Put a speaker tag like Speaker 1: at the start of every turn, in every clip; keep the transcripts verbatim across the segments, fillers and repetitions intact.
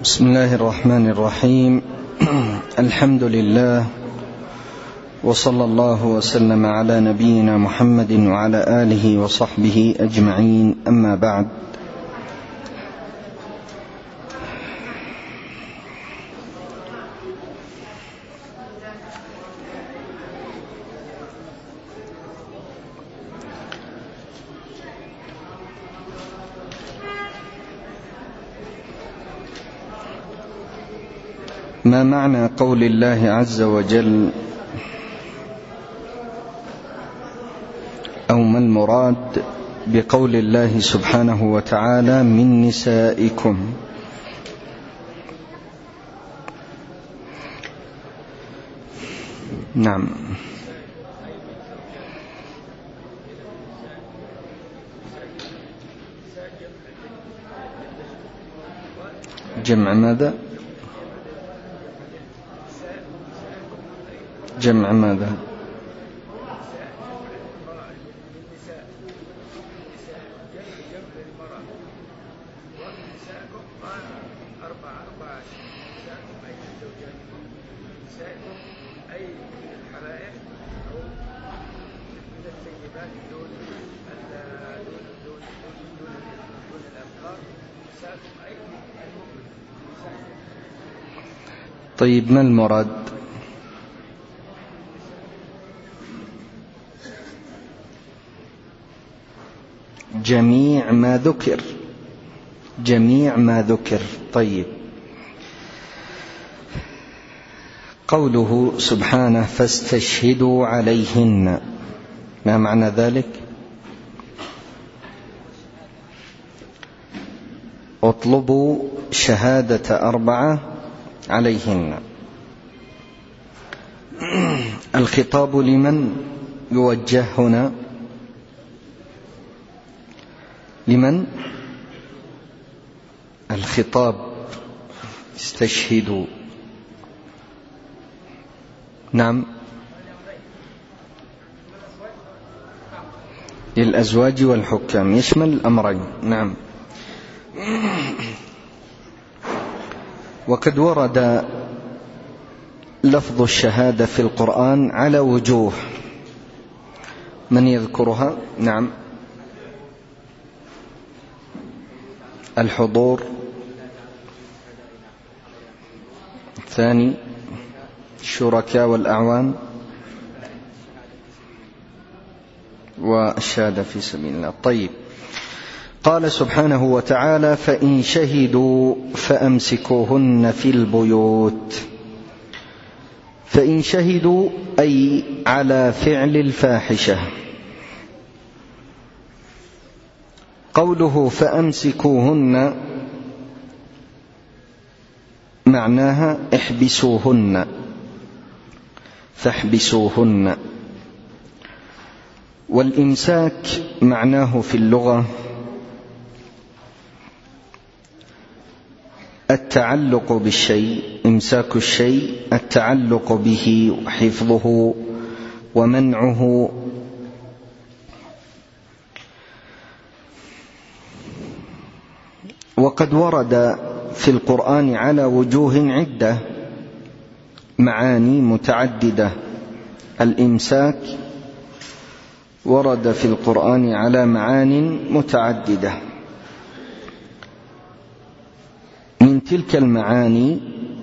Speaker 1: بسم الله الرحمن الرحيم. الحمد لله، وصلى الله وسلم على نبينا محمد وعلى آله وصحبه أجمعين، أما بعد. ما معنى قول الله عز وجل أو ما المراد بقول الله سبحانه وتعالى من نسائكم؟ نعم، جمع ماذا؟ جمع ماذا؟ طيب، ما المراد؟ جميع ما ذكر، جميع ما ذكر. طيب، قوله سبحانه فاستشهدوا عليهن، ما معنى ذلك؟ اطلبوا شهادة أربعة عليهن. الخطاب لمن يوجه هنا؟ لمن الخطاب؟ استشهدوا. نعم، للأزواج والحكام، يشمل الأمرين. نعم. وقد ورد لفظ الشهادة في القرآن على وجوه، من يذكرها؟ نعم، الحضور، الثاني الشركاء والأعوان، والشهادة في سبيل الله. طيب، قال سبحانه وتعالى فإن شهدوا فأمسكوهن في البيوت. فإن شهدوا أي على فعل الفاحشة. قوله فأمسكوهن معناها احبسوهن، فاحبسوهن. والإمساك معناه في اللغة التعلق بالشيء، إمساك الشيء التعلق به وحفظه ومنعه. وقد ورد في القرآن على وجوه عدة، معاني متعددة. الإمساك ورد في القرآن على معان متعددة. من تلك المعاني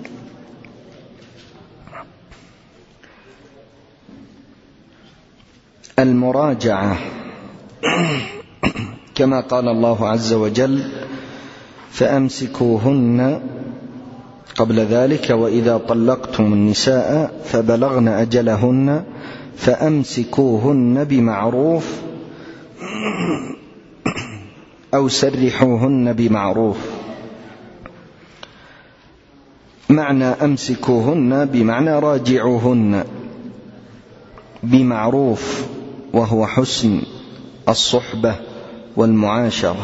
Speaker 1: المراجعة، كما قال الله عز وجل فأمسكوهن قبل ذلك وإذا طلقتم النساء فبلغن أجلهن فأمسكوهن بمعروف أو سرحوهن بمعروف. معنى أمسكوهن بمعنى راجعوهن بمعروف، وهو حسن الصحبة والمعاشرة.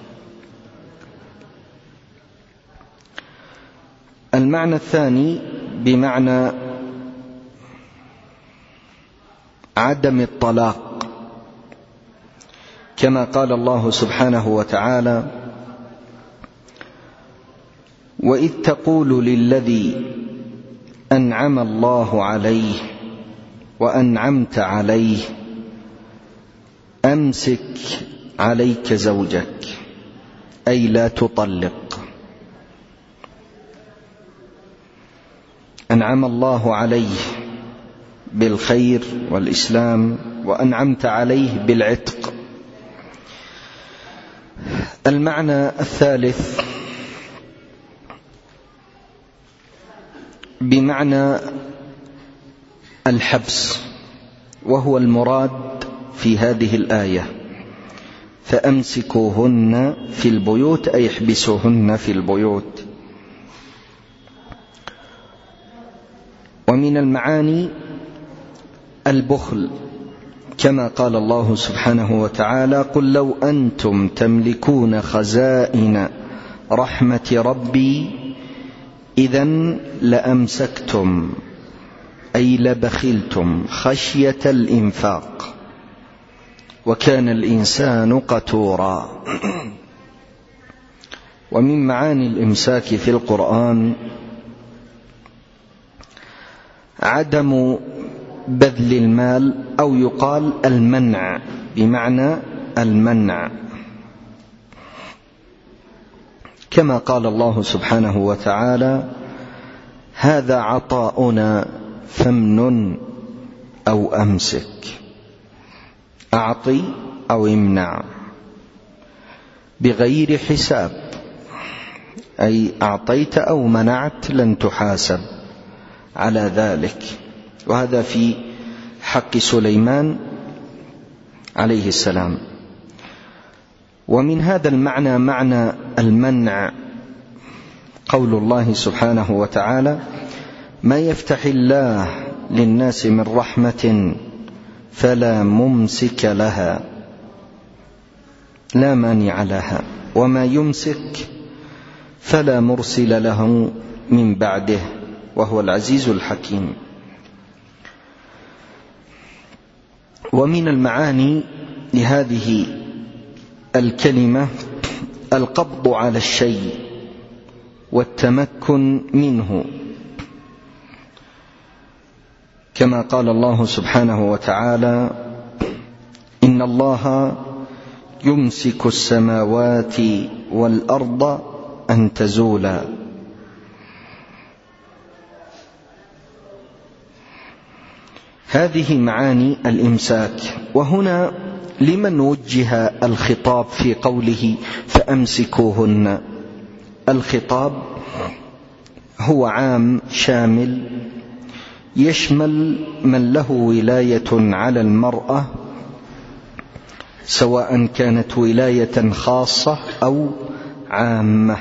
Speaker 1: المعنى الثاني بمعنى عدم الطلاق، كما قال الله سبحانه وتعالى وإذ تقول للذي أنعم الله عليه وأنعمت عليه أمسك عليك زوجك، أي لا تطلق. أنعم الله عليه بالخير والإسلام، وأنعمت عليه بالعتق. المعنى الثالث بمعنى الحبس، وهو المراد في هذه الآية، فأمسكوهن في البيوت أي احبسوهن في البيوت. ومن المعاني البخل، كما قال الله سبحانه وتعالى: قل لو أنتم تملكون خزائن رحمة ربي إذن لأمسكتم، أي لبخلتم خشية الإنفاق، وكان الإنسان قتورا. ومن معاني الإمساك في القرآن عدم بذل المال، أو يقال المنع، بمعنى المنع، كما قال الله سبحانه وتعالى: هذا عطاؤنا فامنن أو أمسك، أعطي أو امنع بغير حساب، أي أعطيت أو منعت لن تحاسب على ذلك. وهذا في حق سليمان عليه السلام. ومن هذا المعنى معنى المنع قول الله سبحانه وتعالى: ما يفتح الله للناس من رحمة فلا ممسك لها لا مانع لها، وما يمسك فلا مرسل له من بعده، وهو العزيز الحكيم. ومن المعاني لهذه الكلمة القبض على الشيء والتمكن منه، كما قال الله سبحانه وتعالى: إن الله يمسك السماوات والأرض أن تزولا. هذه معاني الإمساك. وهنا لمن وجه الخطاب في قوله فأمسكوهن؟ الخطاب هو عام شامل يشمل من له ولاية على المرأة، سواء كانت ولاية خاصة أو عامة.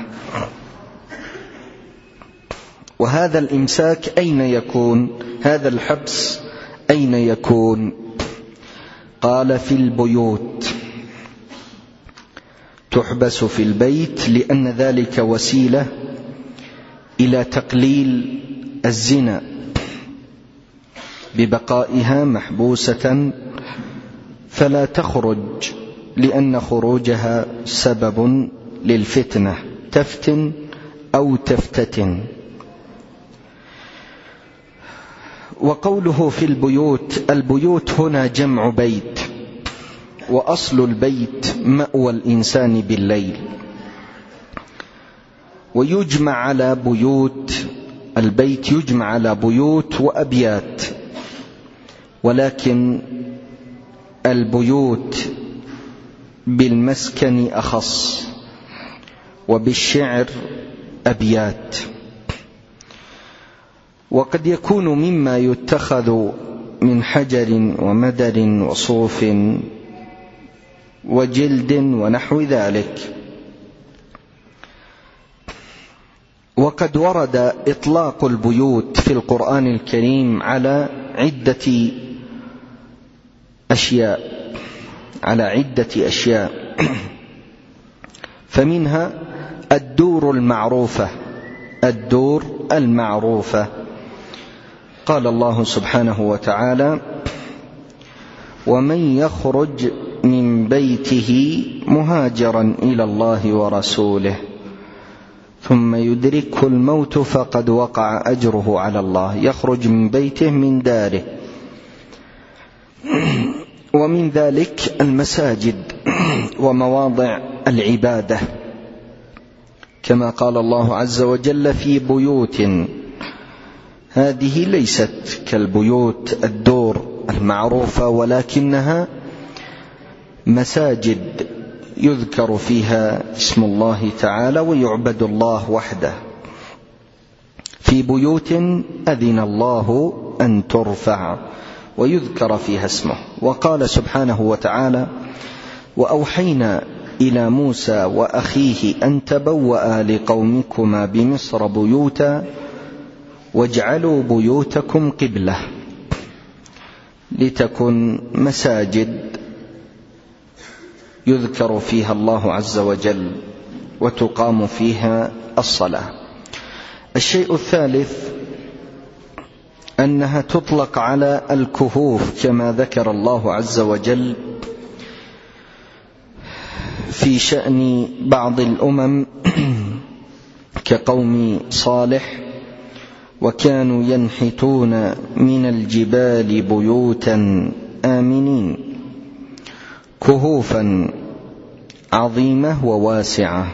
Speaker 1: وهذا الإمساك أين يكون؟ هذا الحبس أين يكون؟ قال: في البيوت. تحبس في البيت لأن ذلك وسيلة إلى تقليل الزنا، ببقائها محبوسة فلا تخرج، لأن خروجها سبب للفتنة، تفتن أو تفتتن. وقوله في البيوت، البيوت هنا جمع بيت، وأصل البيت مأوى الإنسان بالليل، ويجمع على بيوت، البيت يجمع على بيوت وأبيات، ولكن البيوت بالمسكن أخص، وبالشعر أبيات. وقد يكون مما يتخذ من حجر ومدر وصوف وجلد ونحو ذلك. وقد ورد إطلاق البيوت في القرآن الكريم على عدة أشياء على عدة أشياء فمنها الدور المعروفة الدور المعروفة قال الله سبحانه وتعالى: ومن يخرج من بيته مهاجرا إلى الله ورسوله ثم يدركه الموت فقد وقع أجره على الله، يخرج من بيته من داره. ومن ذلك المساجد ومواضع العبادة، كما قال الله عز وجل في بيوت، هذه ليست كالبيوت الدور المعروفة، ولكنها مساجد يذكر فيها اسم الله تعالى ويعبد الله وحده، في بيوت أذن الله أن ترفع ويذكر فيها اسمه. وقال سبحانه وتعالى: وأوحينا إلى موسى وأخيه أن تبوأ لقومكما بمصر بيوتا واجعلوا بيوتكم قبلة، لتكن مساجد يذكر فيها الله عز وجل وتقام فيها الصلاة. الشيء الثالث أنها تطلق على الكهوف، كما ذكر الله عز وجل في شأن بعض الأمم كقوم صالح: وكانوا ينحتون من الجبال بيوتا آمنين كهوفا عظيمة وواسعة.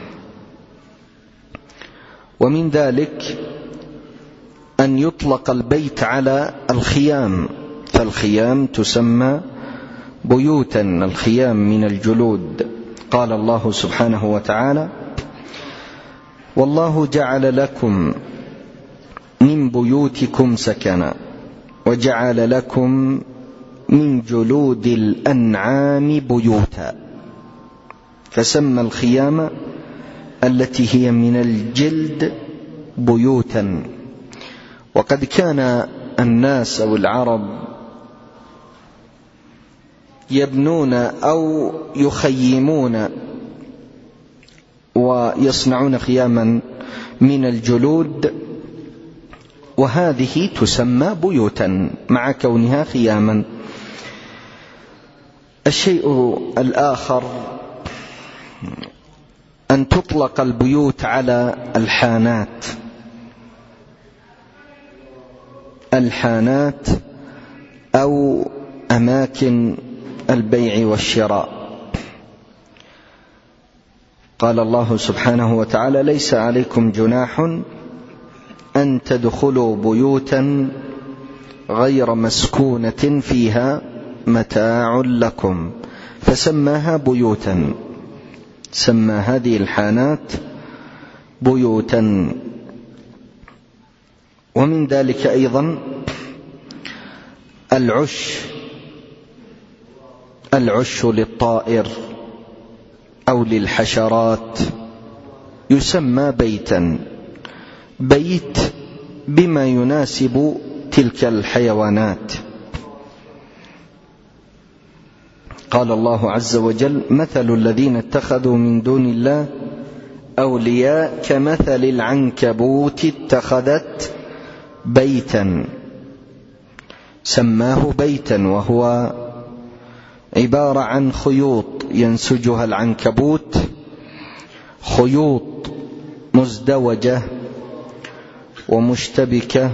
Speaker 1: ومن ذلك أن يطلق البيت على الخيام، فالخيام تسمى بيوتا، الخيام من الجلود. قال الله سبحانه وتعالى: والله جعل لكم من بيوتكم سكنا وجعل لكم من جلود الأنعام بيوتا، فسمى الخيام التي هي من الجلد بيوتا. وقد كان الناس أو العرب يبنون أو يخيمون ويصنعون خياما من الجلود، وهذه تسمى بيوتا مع كونها خياما. الشيء الآخر أن تطلق البيوت على الحانات، الحانات أو أماكن البيع والشراء. قال الله سبحانه وتعالى: ليس عليكم جناح أن تدخلوا بيوتا غير مسكونة فيها متاع لكم، فسماها بيوتا، سمى هذه الحانات بيوتا. ومن ذلك أيضا العش، العش للطائر أو للحشرات يسمى بيتا، بيت بما يناسب تلك الحيوانات. قال الله عز وجل: مثل الذين اتخذوا من دون الله أولياء كمثل العنكبوت اتخذت بيتا، سماه بيتا، وهو عبارة عن خيوط ينسجها العنكبوت، خيوط مزدوجة ومشتبكة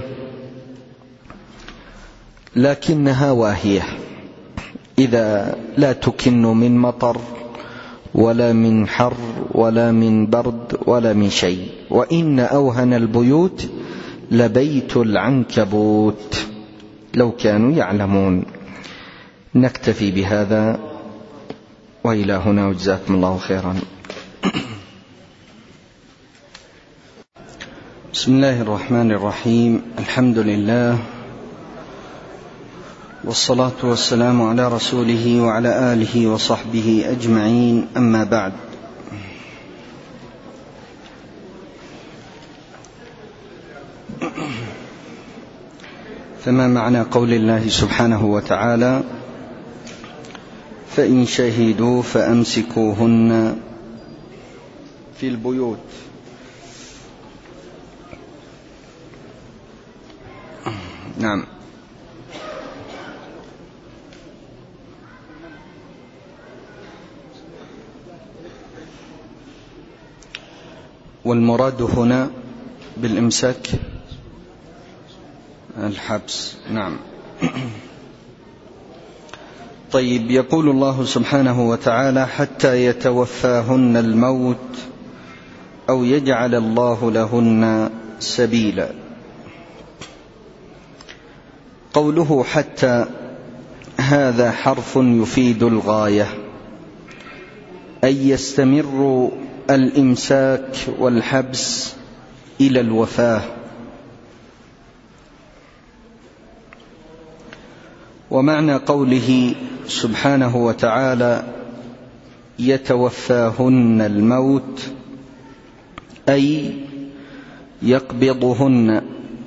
Speaker 1: لكنها واهية، إذا لا تكن من مطر ولا من حر ولا من برد ولا من شيء. وإن أوهن البيوت لبيت العنكبوت لو كانوا يعلمون. نكتفي بهذا وإلى هنا، وجزاكم الله خيرا. بسم الله الرحمن الرحيم، الحمد لله والصلاة والسلام على رسوله وعلى آله وصحبه أجمعين، أما بعد. فما معنى قول الله سبحانه وتعالى: فإن شهدوا فأمسكوهن في البيوت؟ نعم، والمراد هنا بالإمساك الحبس. نعم. طيب، يقول الله سبحانه وتعالى: حتى يتوفاهن الموت أو يجعل الله لهن سبيلا. قوله حتى هذا حرف يفيد الغاية، أي يستمر الإمساك والحبس إلى الوفاة. ومعنى قوله سبحانه وتعالى يتوفاهن الموت أي يقبضهن،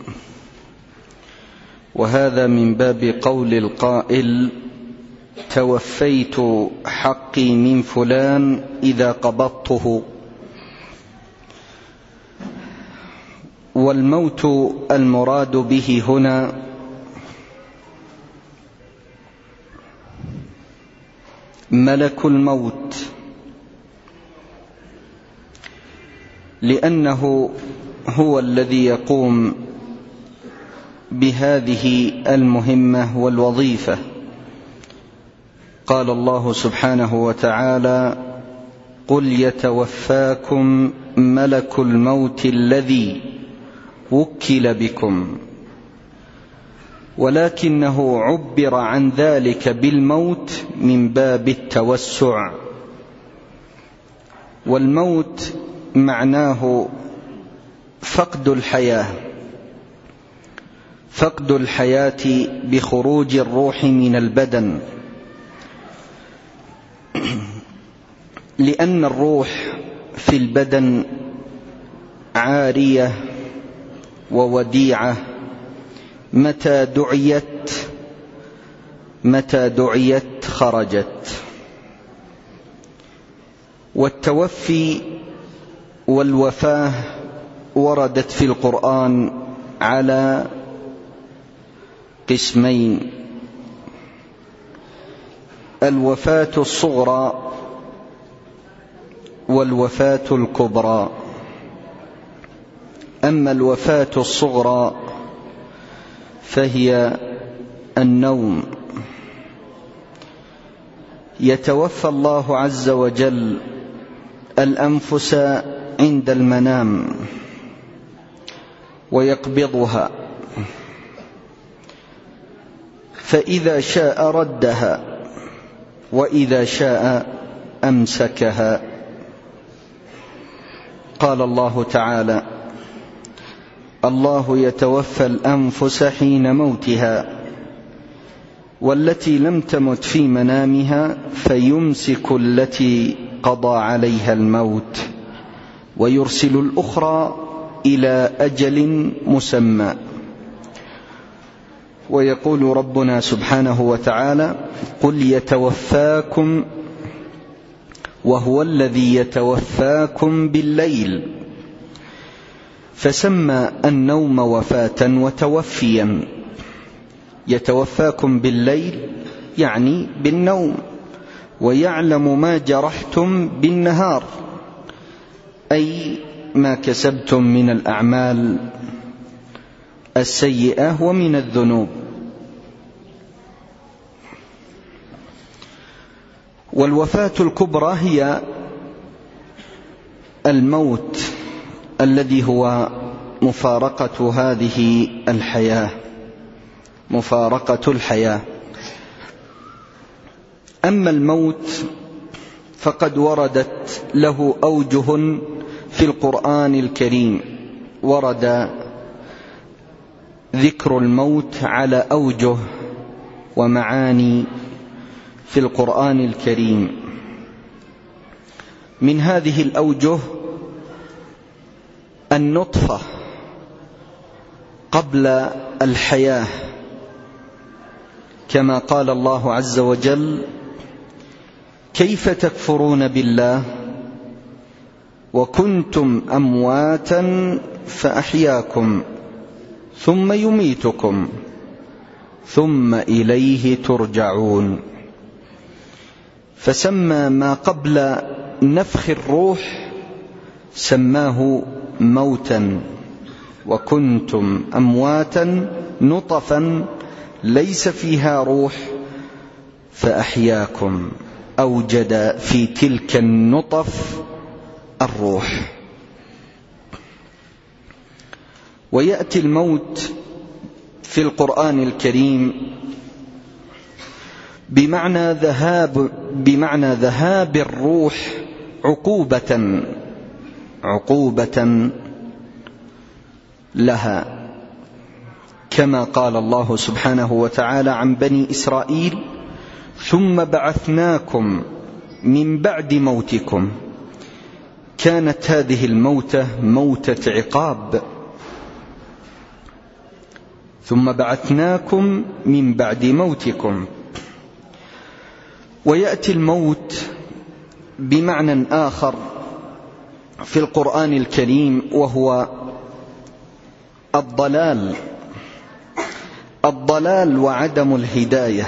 Speaker 1: وهذا من باب قول القائل: توفيت حقي من فلان إذا قبضته. والموت المراد به هنا ملك الموت، لأنه هو الذي يقوم بهذه المهمة والوظيفة. قال الله سبحانه وتعالى: قل يتوفاكم ملك الموت الذي وكل بكم، ولكنه عبر عن ذلك بالموت من باب التوسع. والموت معناه فقد الحياة، فقد الحياة بخروج الروح من البدن، لأن الروح في البدن عارية ووديعة، متى دعيت متى دعيت خرجت. والتوفي والوفاة وردت في القرآن على قسمين: الوفاة الصغرى والوفاة الكبرى. أما الوفاة الصغرى فهي النوم. يتوفى الله عز وجل الأنفس عند المنام ويقبضها، فإذا شاء ردها وإذا شاء أمسكها. قال الله تعالى: الله يتوفى الأنفس حين موتها والتي لم تمت في منامها فيمسك التي قضى عليها الموت ويرسل الأخرى إلى أجل مسمى. ويقول ربنا سبحانه وتعالى: قل يتوفاكم، وهو الذي يتوفاكم بالليل، فسمى النوم وفاة وتوفيا. يتوفاكم بالليل يعني بالنوم، ويعلم ما جرحتم بالنهار، أي ما كسبتم من الأعمال السيئة ومن الذنوب. والوفاة الكبرى هي الموت الذي هو مفارقة هذه الحياة، مفارقة الحياة. أما الموت فقد وردت له أوجه في القرآن الكريم، ورد ذكر الموت على أوجه ومعاني في القرآن الكريم. من هذه الأوجه النطفة قبل الحياة، كما قال الله عز وجل: كيف تكفرون بالله وكنتم أمواتا فأحياكم ثم يميتكم ثم إليه ترجعون. فسمى ما قبل نفخ الروح سماه موتا وكنتم أمواتا نطفا ليس فيها روح فأحياكم، أوجد في تلك النطف الروح. ويأتي الموت في القرآن الكريم بمعنى ذهاب بمعنى ذهاب الروح عقوبة عقوبة لها، كما قال الله سبحانه وتعالى عن بني إسرائيل: ثم بعثناكم من بعد موتكم. كانت هذه الموتة موتة عقاب. ثم بعثناكم من بعد موتكم. ويأتي الموت بمعنى آخر في القرآن الكريم، وهو الضلال الضلال وعدم الهداية،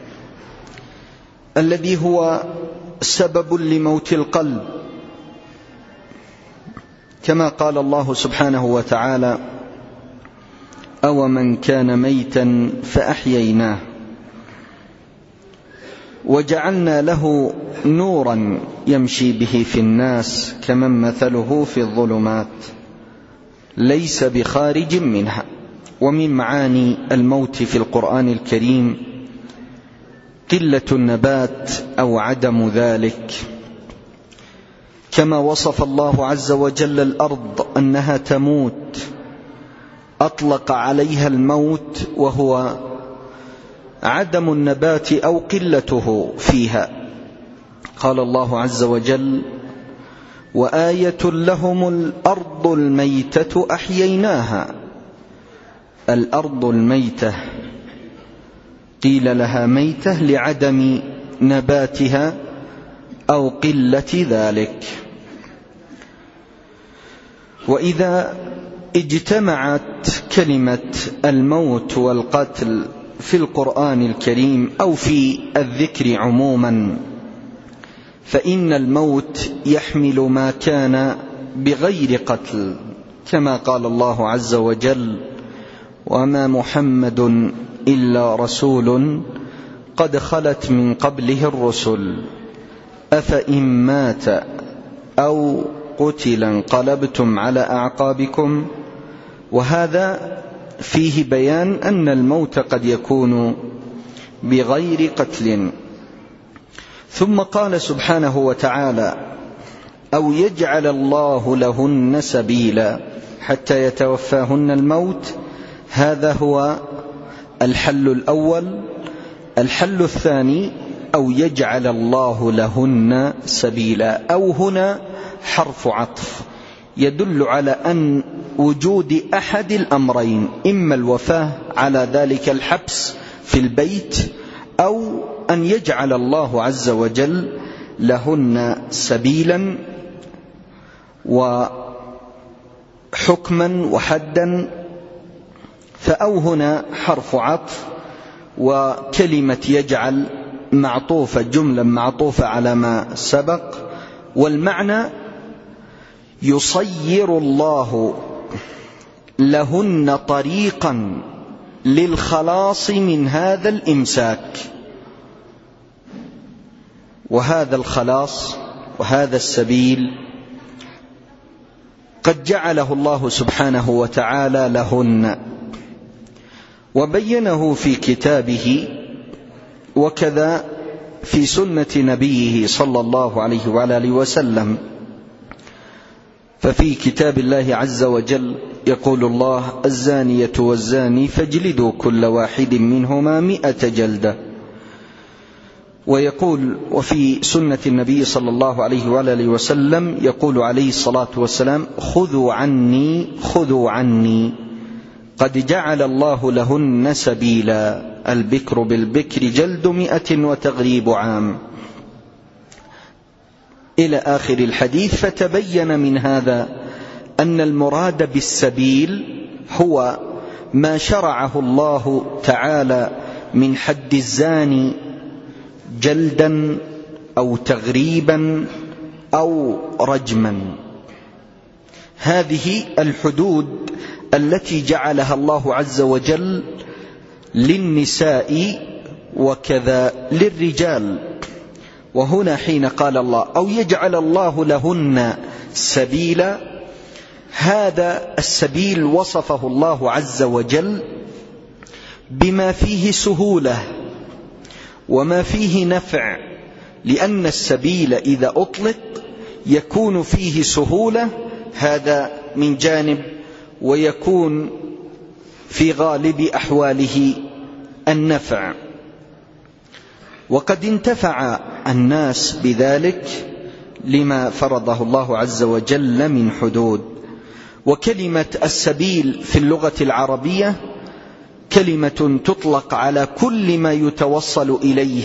Speaker 1: الذي هو سبب لموت القلب، كما قال الله سبحانه وتعالى: أو من كان ميتا فأحييناه وجعلنا له نورا يمشي به في الناس كمن مثله في الظلمات ليس بخارج منها. ومن معاني الموت في القرآن الكريم قلة النبات أو عدم ذلك، كما وصف الله عز وجل الأرض أنها تموت، أطلق عليها الموت وهو عدم النبات أو قلته فيها. قال الله عز وجل: وآية لهم الأرض الميتة أحييناها. الأرض الميتة قيل لها ميتة لعدم نباتها أو قلة ذلك. وإذا اجتمعت كلمة الموت والقتل في القرآن الكريم أو في الذكر عموما، فإن الموت يحمل ما كان بغير قتل، كما قال الله عز وجل: وما محمد إلا رسول قد خلت من قبله الرسل أفإن مات أو قتل انقلبتم على أعقابكم. وهذا فيه بيان أن الموت قد يكون بغير قتل. ثم قال سبحانه وتعالى: أو يجعل الله لهن سبيلا حتى يتوفاهن الموت. هذا هو الحل الأول. الحل الثاني: أو يجعل الله لهن سبيلا. أو هنا حرف عطف يدل على أن وجود أحد الأمرين، إما الوفاة على ذلك الحبس في البيت، أو أن يجعل الله عز وجل لهن سبيلا وحكما وحدا. فأو هنا حرف عطف، وكلمة يجعل معطوفة، جملة معطوفة على ما سبق، والمعنى يصير الله لهن طريقا للخلاص من هذا الإمساك. وهذا الخلاص وهذا السبيل قد جعله الله سبحانه وتعالى لهن، وبينه في كتابه، وكذا في سنة نبيه صلى الله عليه وعلى آله وسلم. ففي كتاب الله عز وجل يقول الله: الزانية والزاني فاجلدوا كل واحد منهما مئة جلدة. ويقول وفي سنة النبي صلى الله عليه وعلى آله وسلم يقول عليه الصلاة والسلام: خذوا عني خذوا عني قد جعل الله لهن سبيلا، البكر بالبكر جلد مئة وتغريب عام، إلى آخر الحديث. فتبين من هذا أن المراد بالسبيل هو ما شرعه الله تعالى من حد الزاني جلدا أو تغريبا أو رجما. هذه الحدود التي جعلها الله عز وجل للنساء وكذا للرجال. وهنا حين قال الله أو يجعل الله لهن سبيلا، هذا السبيل وصفه الله عز وجل بما فيه سهولة وما فيه نفع، لأن السبيل إذا أطلق يكون فيه سهولة، هذا من جانب، ويكون في غالب أحواله النفع. وقد انتفع الناس بذلك لما فرضه الله عز وجل من حدود. وكلمة السبيل في اللغة العربية كلمة تطلق على كل ما يتوصل إليه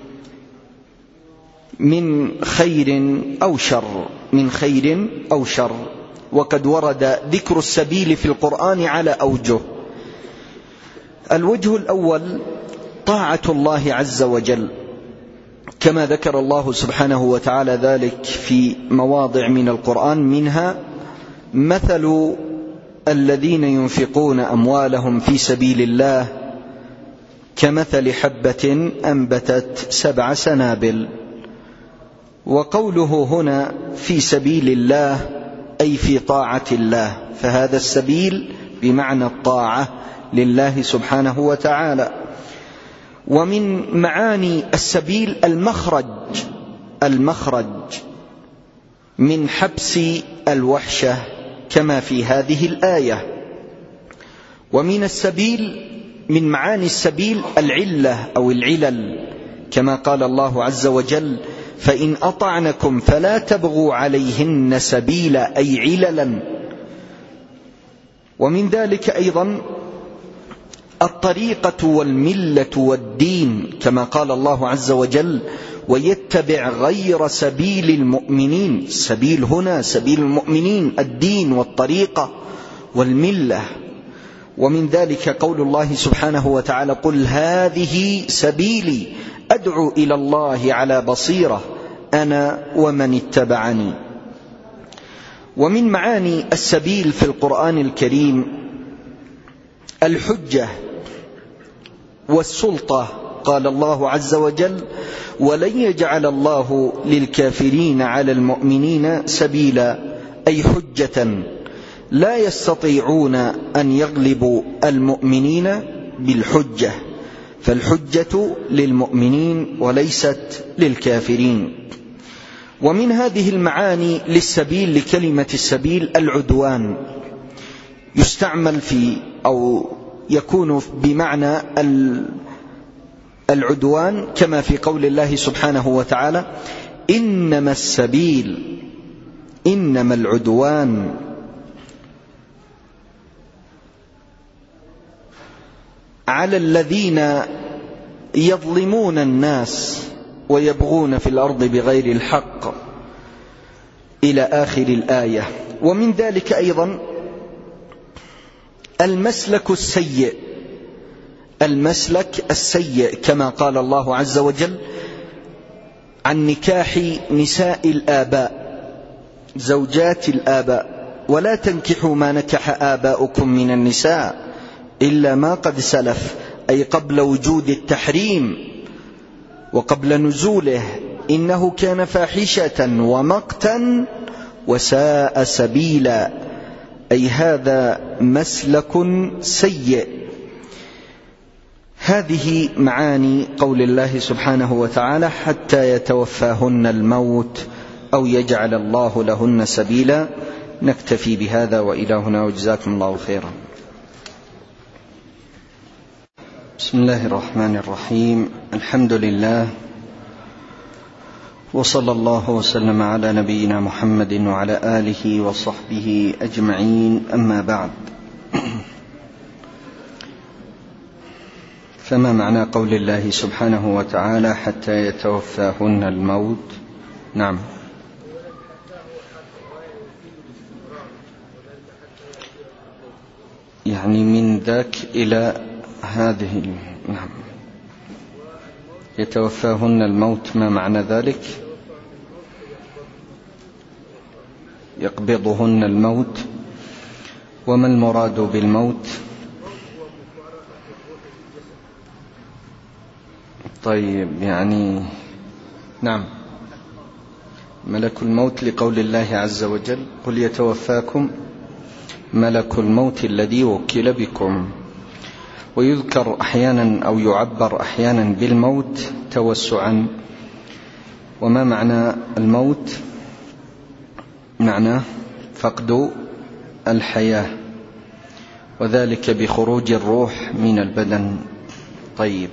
Speaker 1: من خير أو شر، من خير أو شر. وقد ورد ذكر السبيل في القرآن على أوجه. الوجه الأول طاعة الله عز وجل، كما ذكر الله سبحانه وتعالى ذلك في مواضع من القرآن، منها مثل الذين ينفقون أموالهم في سبيل الله كمثل حبة أنبتت سبع سنابل. وقوله هنا في سبيل الله أي في طاعة الله، فهذا السبيل بمعنى الطاعة لله سبحانه وتعالى. ومن معاني السبيل المخرج، المخرج من حبس الوحشة كما في هذه الآية. ومن السبيل، من معاني السبيل العلة أو العلل، كما قال الله عز وجل فإن أطعنكم فلا تبغوا عليهن سبيلا، أي عللا. ومن ذلك أيضا الطريقة والملة والدين، كما قال الله عز وجل ويتبع غير سبيل المؤمنين. السبيل هنا سبيل المؤمنين، الدين والطريقة والملة. ومن ذلك قول الله سبحانه وتعالى قل هذه سبيلي أدعو إلى الله على بصيرة أنا ومن اتبعني. ومن معاني السبيل في القرآن الكريم الحجة والسلطة. قال الله عز وجل ولن يجعل الله للكافرين على المؤمنين سبيلا، أي حجة لا يستطيعون أن يغلبوا المؤمنين بالحجة، فالحجة للمؤمنين وليست للكافرين. ومن هذه المعاني للسبيل، لكلمة السبيل، العدوان، يستعمل في أو يكون بمعنى العدوان كما في قول الله سبحانه وتعالى إنما السبيل، إنما العدوان على الذين يظلمون الناس ويبغون في الأرض بغير الحق، إلى آخر الآية. ومن ذلك أيضا المسلك السيء، المسلك السيء كما قال الله عز وجل عن نكاح نساء الآباء، زوجات الآباء، ولا تنكحوا ما نكح آباؤكم من النساء إلا ما قد سلف، أي قبل وجود التحريم وقبل نزوله، إنه كان فاحشة ومقتا وساء سبيلا، أي هذا مسلك سيء. هذه معاني قول الله سبحانه وتعالى حتى يتوفاهن الموت أو يجعل الله لهن سبيلا. نكتفي بهذا وإلى هنا، وجزاكم الله خيرا. بسم الله الرحمن الرحيم، الحمد لله، وصلى الله وسلم على نبينا محمد وعلى آله وصحبه أجمعين، أما بعد. فما معنى قول الله سبحانه وتعالى حتى يتوفاهن الموت؟ نعم، يعني من ذاك إلى هذه. نعم، يتوفاهن الموت، ما معنى ذلك؟ يقبضهن الموت وما المراد بالموت؟ طيب يعني نعم، ملك الموت لقول الله عز وجل قل يتوفاكم ملك الموت الذي وكل بكم. ويذكر أحيانا أو يعبر أحيانا بالموت توسعا. وما معنى الموت؟ معناه فقد الحياة، وذلك بخروج الروح من البدن. طيب،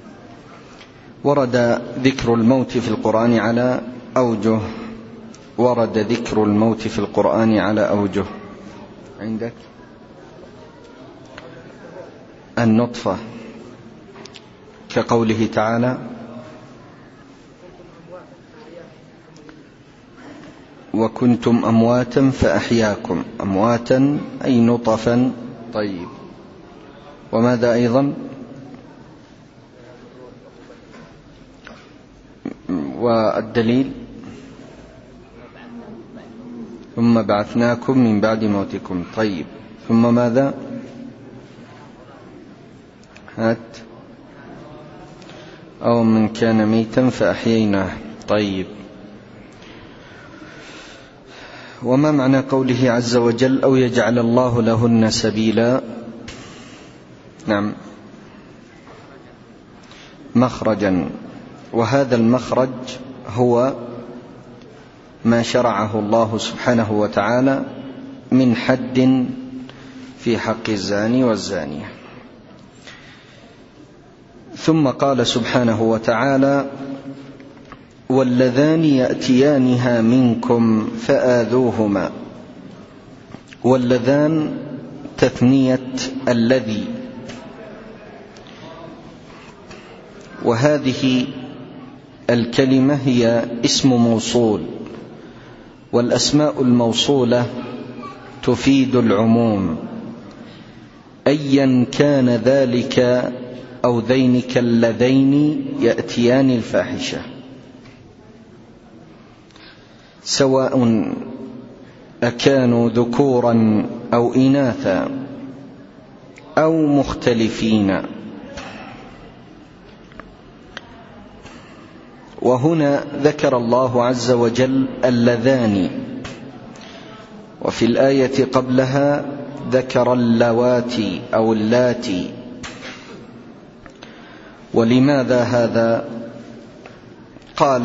Speaker 1: ورد ذكر الموت في القرآن على أوجه ورد ذكر الموت في القرآن على أوجه. عندك النطفة كقوله تعالى وكنتم أمواتا فأحياكم، أمواتا أي نطفا. طيب، وماذا أيضا؟ والدليل ثم بعثناكم من بعد موتكم. طيب، ثم ماذا؟ هات أو من كان ميتا فأحييناه. طيب، وما معنى قوله عز وجل أو يجعل الله لهن سبيلا؟ نعم، مخرجا، وهذا المخرج هو ما شرعه الله سبحانه وتعالى من حد في حق الزاني والزانية. ثم قال سبحانه وتعالى واللذان يأتيانها منكم فآذوهما. واللذان تثنية الذي، وهذه الكلمة هي اسم موصول، والأسماء الموصولة تفيد العموم، أيا كان ذلك أو ذينك اللذين يأتيان الفاحشة، سواء أكانوا ذكورا أو إناثا أو مختلفين. وهنا ذكر الله عز وجل اللذان، وفي الآية قبلها ذكر اللواتي أو اللاتي. ولماذا هذا؟ قال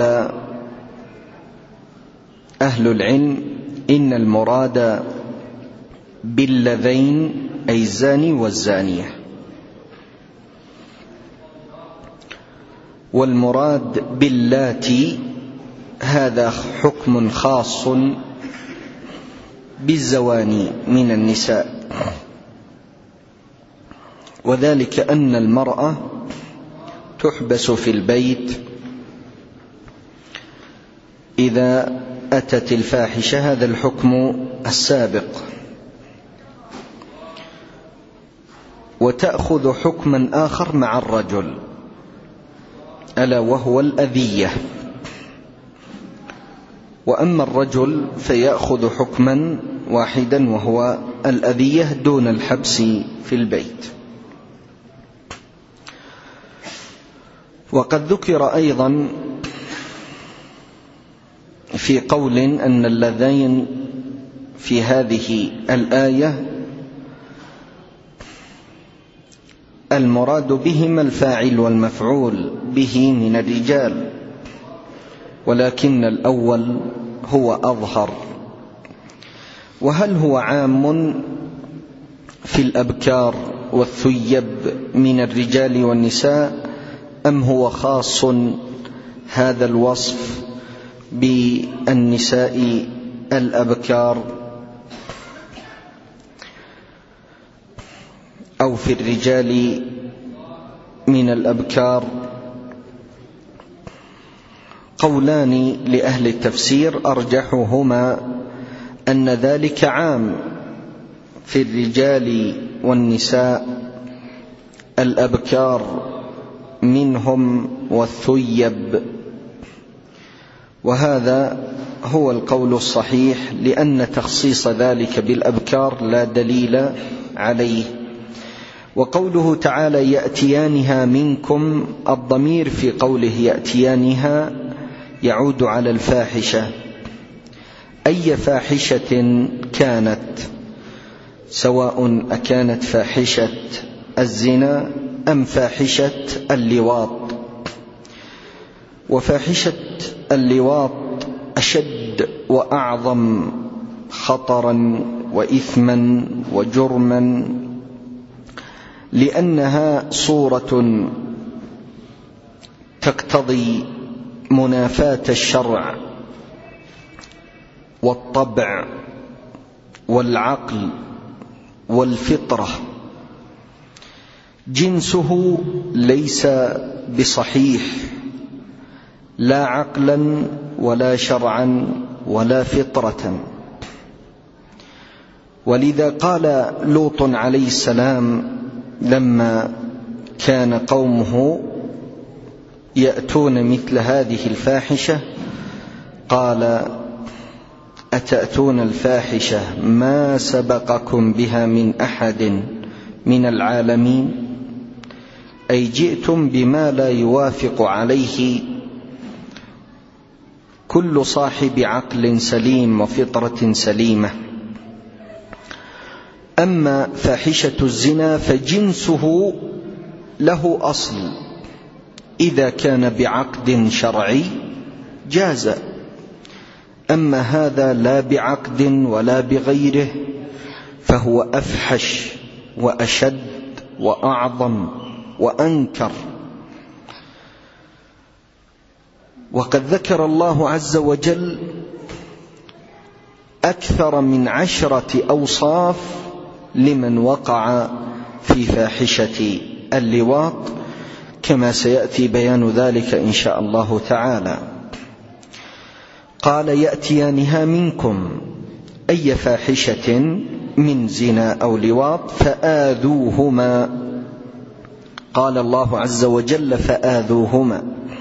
Speaker 1: أهل العلم إن المراد باللذين أي الزاني والزانية، والمراد باللاتي هذا حكم خاص بالزواني من النساء، وذلك أن المرأة تحبس في البيت إذا أتت الفاحشة، هذا الحكم السابق، وتأخذ حكما آخر مع الرجل ألا وهو الأذية. وأما الرجل فيأخذ حكما واحدا وهو الأذية دون الحبس في البيت. وقد ذكر أيضا في قول أن اللذين في هذه الآية المراد بهما الفاعل والمفعول به من الرجال، ولكن الأول هو أظهر. وهل هو عام في الأبكار والثيب من الرجال والنساء، أم هو خاص هذا الوصف بالنساء الأبكار أو في الرجال من الأبكار؟ قولان لأهل التفسير أرجحهما أن ذلك عام في الرجال والنساء الأبكار منهم والثيب، وهذا هو القول الصحيح، لأن تخصيص ذلك بالأبكار لا دليل عليه. وقوله تعالى يأتيانها منكم، الضمير في قوله يأتيانها يعود على الفاحشة، أي فاحشة كانت، سواء أكانت فاحشة الزنا أم فاحشة اللواط. وفاحشة اللواط أشد وأعظم خطرا وإثما وجرما، لأنها صورة تقتضي منافاة الشرع والطبع والعقل والفطرة. جنسه ليس بصحيح لا عقلا ولا شرعا ولا فطرة. ولذا قال لوط عليه السلام لما كان قومه يأتون مثل هذه الفاحشة، قال أتأتون الفاحشة ما سبقكم بها من أحد من العالمين، أي جئتم بما لا يوافق عليه كل صاحب عقل سليم وفطرة سليمة. أما فاحشة الزنا فجنسه له أصل، إذا كان بعقد شرعي جاز، أما هذا لا بعقد ولا بغيره فهو أفحش وأشد وأعظم وأنكر. وقد ذكر الله عز وجل أكثر من عشرة أوصاف لمن وقع في فاحشة اللواط، كما سيأتي بيان ذلك إن شاء الله تعالى. قال يأتيانها منكم، أي فاحشة من زنا أو لواط فآذوهما. قال الله عز وجل فآذوهما.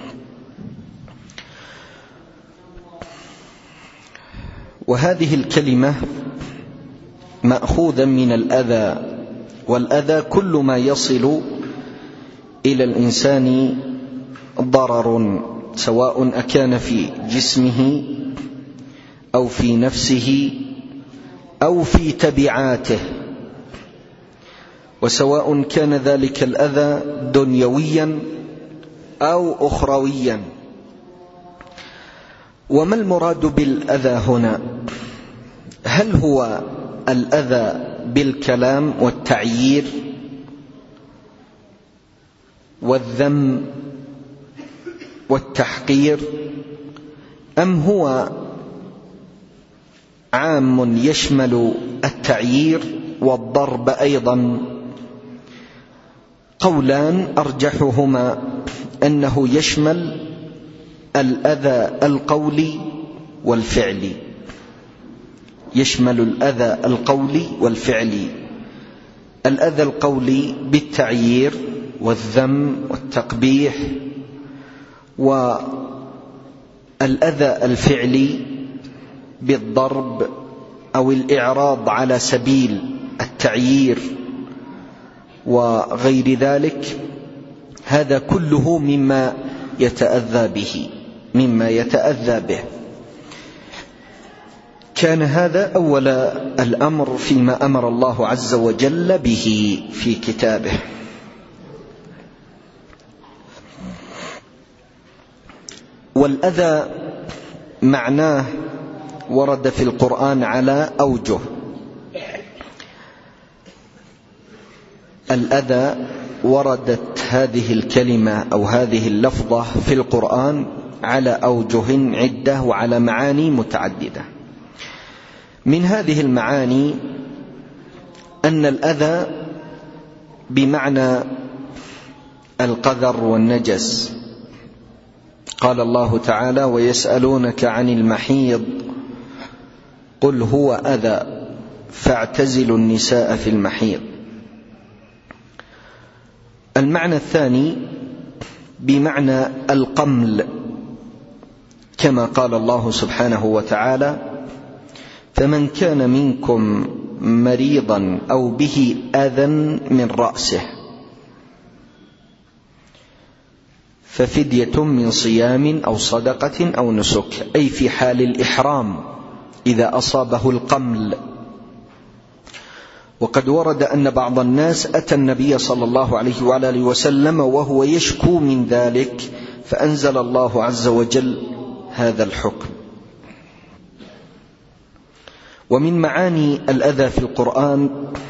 Speaker 1: وهذه الكلمة مأخوذة من الأذى، والأذى كل ما يصل إلى الإنسان ضرر، سواء أكان في جسمه أو في نفسه أو في تبعاته، وسواء كان ذلك الأذى دنيويا أو أخرويا. وما المراد بالأذى هنا؟ هل هو الأذى بالكلام والتعيير والذم والتحقير، أم هو عام يشمل التعيير والضرب أيضا؟ قولان أرجحهما أنه يشمل الأذى القولي والفعلي، يشمل الأذى القولي والفعلي. الأذى القولي بالتعيير والذم والتقبيح، والأذى الفعلي بالضرب أو الإعراض على سبيل التعيير وغير ذلك. هذا كله مما يتأذى به مما يتأذى به. كان هذا أول الأمر فيما أمر الله عز وجل به في كتابه. والأذى معناه ورد في القرآن على أوجه. الأذى وردت هذه الكلمة أو هذه اللفظة في القرآن على أوجه عدة وعلى معاني متعددة. من هذه المعاني أن الأذى بمعنى القذر والنجس. قال الله تعالى ويسألونك عن المحيض قل هو أذى فاعتزلوا النساء في المحيض. المعنى الثاني بمعنى القمل كما قال الله سبحانه وتعالى: فمن كان منكم مريضا أو به أذى من رأسه ففدية من صيام أو صدقة أو نسك، أي في حال الإحرام إذا أصابه القمل. وقد ورد أن بعض الناس أتى النبي صلى الله عليه وآله وسلم وهو يشكو من ذلك، فأنزل الله عز وجل هذا الحكم. ومن معاني الأذى في القرآن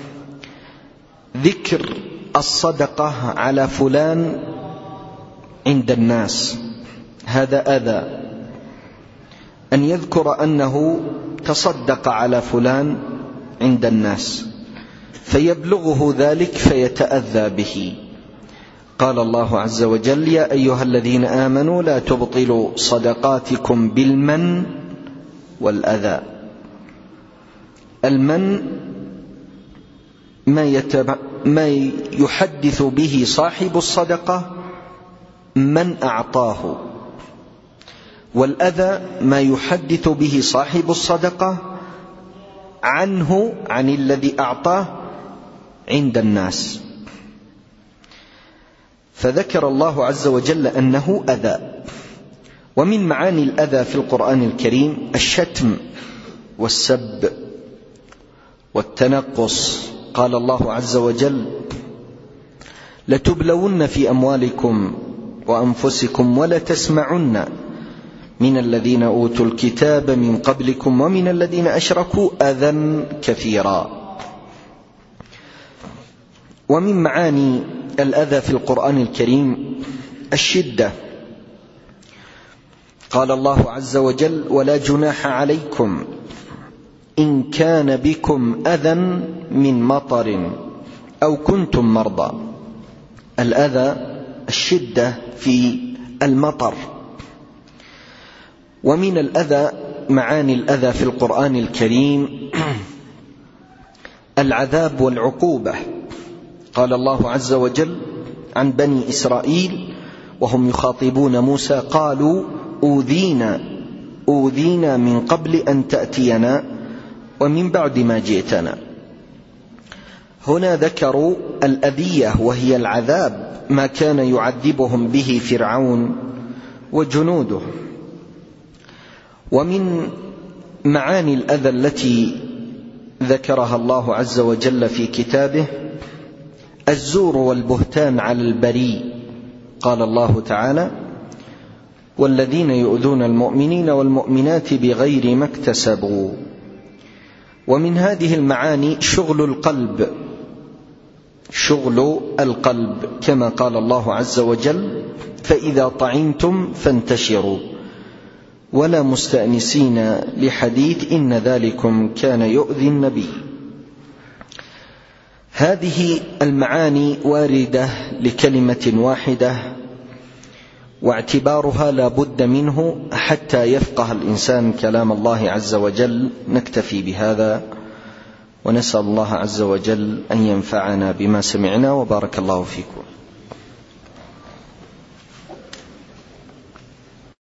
Speaker 1: ذكر الصدقة على فلان عند الناس، هذا أذى، أن يذكر أنه تصدق على فلان عند الناس فيبلغه ذلك فيتأذى به. قال الله عز وجل: يا أيها الذين آمنوا لا تبطلوا صدقاتكم بالمن والأذى. المن ما, يتبع ما يحدث به صاحب الصدقة من أعطاه، والأذى ما يحدث به صاحب الصدقة عنه عن الذي أعطاه عند الناس. فذكر الله عز وجل أنه أذى. ومن معاني الأذى في القرآن الكريم الشتم والسب والتنقص. قال الله عز وجل: لتبلون في أموالكم وأنفسكم ولتسمعن من الذين أوتوا الكتاب من قبلكم ومن الذين أشركوا أذى كثيرا. ومن معاني الأذى في القرآن الكريم الشدة. قال الله عز وجل: ولا جناح عليكم إن كان بكم أذى من مطر أو كنتم مرضى. الأذى الشدة في المطر. ومن الأذى معاني الأذى في القرآن الكريم العذاب والعقوبة. قال الله عز وجل عن بني إسرائيل وهم يخاطبون موسى: قالوا أوذينا أوذينا من قبل أن تأتينا ومن بعد ما جئتنا. هنا ذكروا الأذية وهي العذاب، ما كان يعذبهم به فرعون وجنوده. ومن معاني الأذى التي ذكرها الله عز وجل في كتابه الزور والبهتان على البريء. قال الله تعالى: والذين يؤذون المؤمنين والمؤمنات بغير ما اكتسبوا. ومن هذه المعاني شغل القلب، شغل القلب كما قال الله عز وجل: فإذا طعنتم فانتشروا ولا مستأنسين لحديث إن ذلكم كان يؤذي النبي. هذه المعاني واردة لكلمة واحدة، واعتبارها لا بد منه حتى يفقه الإنسان كلام الله عز وجل. نكتفي بهذا ونسأل الله عز وجل أن ينفعنا بما سمعنا، وبارك الله فيكم.